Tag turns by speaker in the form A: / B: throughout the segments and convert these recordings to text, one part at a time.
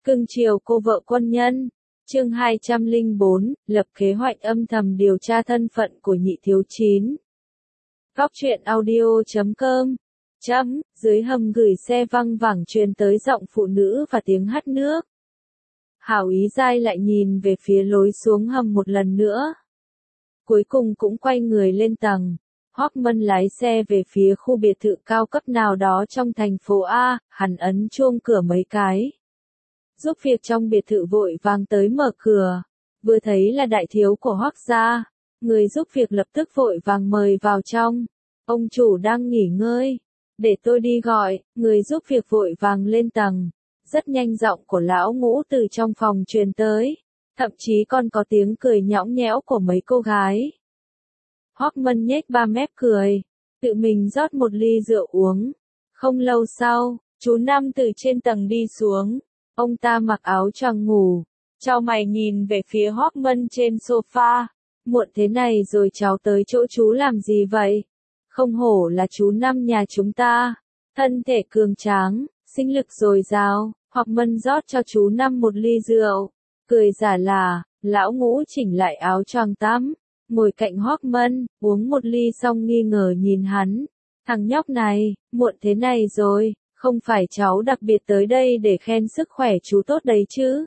A: Cưng chiều cô vợ quân nhân. Chương 204, lập kế hoạch âm thầm điều tra thân phận của nhị thiếu chín. Góc truyện audio.com. Dưới hầm gửi xe văng vẳng truyền tới giọng phụ nữ và tiếng hắt nước. Hảo Ý Giai lại nhìn về phía lối xuống hầm một lần nữa. Cuối cùng cũng quay người lên tầng. Hoắc Mân lái xe về phía khu biệt thự cao cấp nào đó trong thành phố A, hắn ấn chuông cửa mấy cái. Giúp việc trong biệt thự vội vàng tới mở cửa, vừa thấy là đại thiếu của Hoắc gia, người giúp việc lập tức vội vàng mời vào trong. Ông chủ đang nghỉ ngơi, để tôi đi gọi. Người giúp việc vội vàng lên tầng. Rất nhanh giọng của lão Ngũ từ trong phòng truyền tới, thậm chí còn có tiếng cười nhõng nhẽo của mấy cô gái. Hoắc Mân nhếch ba mép cười, tự mình rót một ly rượu uống. Không lâu sau, chú Năm từ trên tầng đi xuống. Ông ta mặc áo choàng ngủ, chau mày nhìn về phía Hoắc Mân trên sofa. Muộn thế này rồi cháu tới chỗ chú làm gì vậy? Không hổ là chú Năm nhà chúng ta, thân thể cường tráng, sinh lực dồi dào. Hoắc Mân rót cho chú Năm một ly rượu, cười giả là. Lão Ngũ chỉnh lại áo choàng tắm, ngồi cạnh Hoắc Mân, uống một ly xong nghi ngờ nhìn hắn. Thằng nhóc này, muộn thế này rồi, không phải cháu đặc biệt tới đây để khen sức khỏe chú tốt đấy chứ?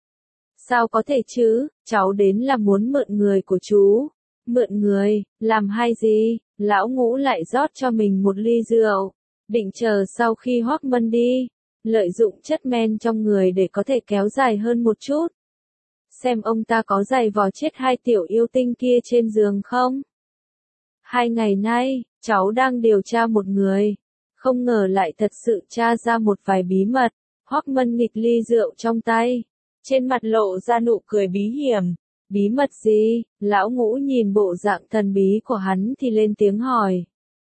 A: Sao có thể chứ, cháu đến là muốn mượn người của chú. Mượn người, làm hay gì? Lão Ngũ lại rót cho mình một ly rượu, định chờ sau khi Hoắc Mân đi, lợi dụng chất men trong người để có thể kéo dài hơn một chút. Xem ông ta có giày vò chết hai tiểu yêu tinh kia trên giường không? 2 ngày nay, cháu đang điều tra một người, không ngờ lại thật sự tra ra một vài bí mật. Hoắc Mân nghịch ly rượu trong tay, trên mặt lộ ra nụ cười bí hiểm. Bí mật gì? Lão Ngũ nhìn bộ dạng thần bí của hắn thì lên tiếng hỏi.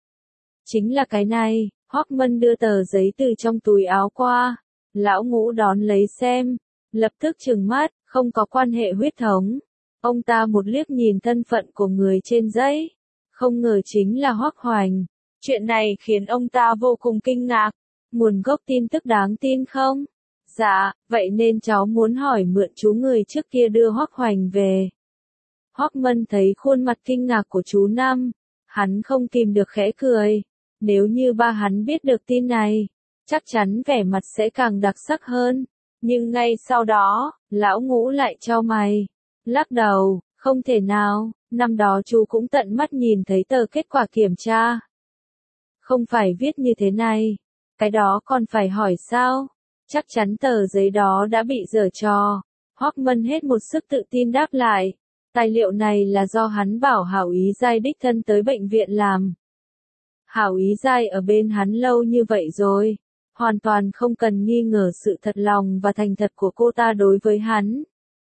A: Chính là cái này. Hoắc Mân đưa tờ giấy từ trong túi áo qua. Lão Ngũ đón lấy xem, lập tức trừng mắt, không có quan hệ huyết thống. Ông ta một liếc nhìn thân phận của người trên giấy, không ngờ chính là Hoắc Hoành. Chuyện này khiến ông ta vô cùng kinh ngạc. Nguồn gốc tin tức đáng tin không? Dạ, vậy nên cháu muốn hỏi mượn chú người trước kia đưa Hoắc Hoành về. Hoắc Mân thấy khuôn mặt kinh ngạc của chú Năm, hắn không kìm được khẽ cười. Nếu như ba hắn biết được tin này, chắc chắn vẻ mặt sẽ càng đặc sắc hơn. Nhưng ngay sau đó, Lão Ngũ lại chau mày, lắc đầu, không thể nào, năm đó chú cũng tận mắt nhìn thấy tờ kết quả kiểm tra. Không phải viết như thế này, cái đó còn phải hỏi sao? Chắc chắn tờ giấy đó đã bị giở trò. Hoắc Mân hết một sức tự tin đáp lại, tài liệu này là do hắn bảo Hảo Ý Giai đích thân tới bệnh viện làm. Hảo Ý Giai ở bên hắn lâu như vậy rồi, hoàn toàn không cần nghi ngờ sự thật lòng và thành thật của cô ta đối với hắn.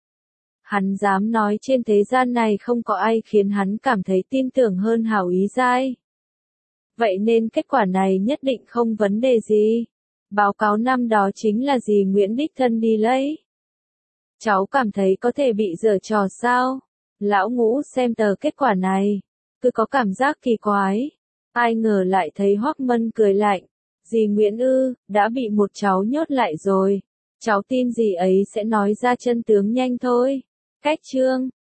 A: Hắn dám nói trên thế gian này không có ai khiến hắn cảm thấy tin tưởng hơn Hảo Ý Giai. Vậy nên kết quả này nhất định không vấn đề gì. Báo cáo năm đó chính là dì Nguyễn đích thân đi lấy. Cháu cảm thấy có thể bị giở trò sao? Lão Ngũ xem tờ kết quả này, cứ có cảm giác kỳ quái. Ai ngờ lại thấy Hoắc Mân cười lạnh. Dì Nguyễn ư, đã bị một cháu nhốt lại rồi. Cháu tin dì ấy sẽ nói ra chân tướng nhanh thôi. Cách chương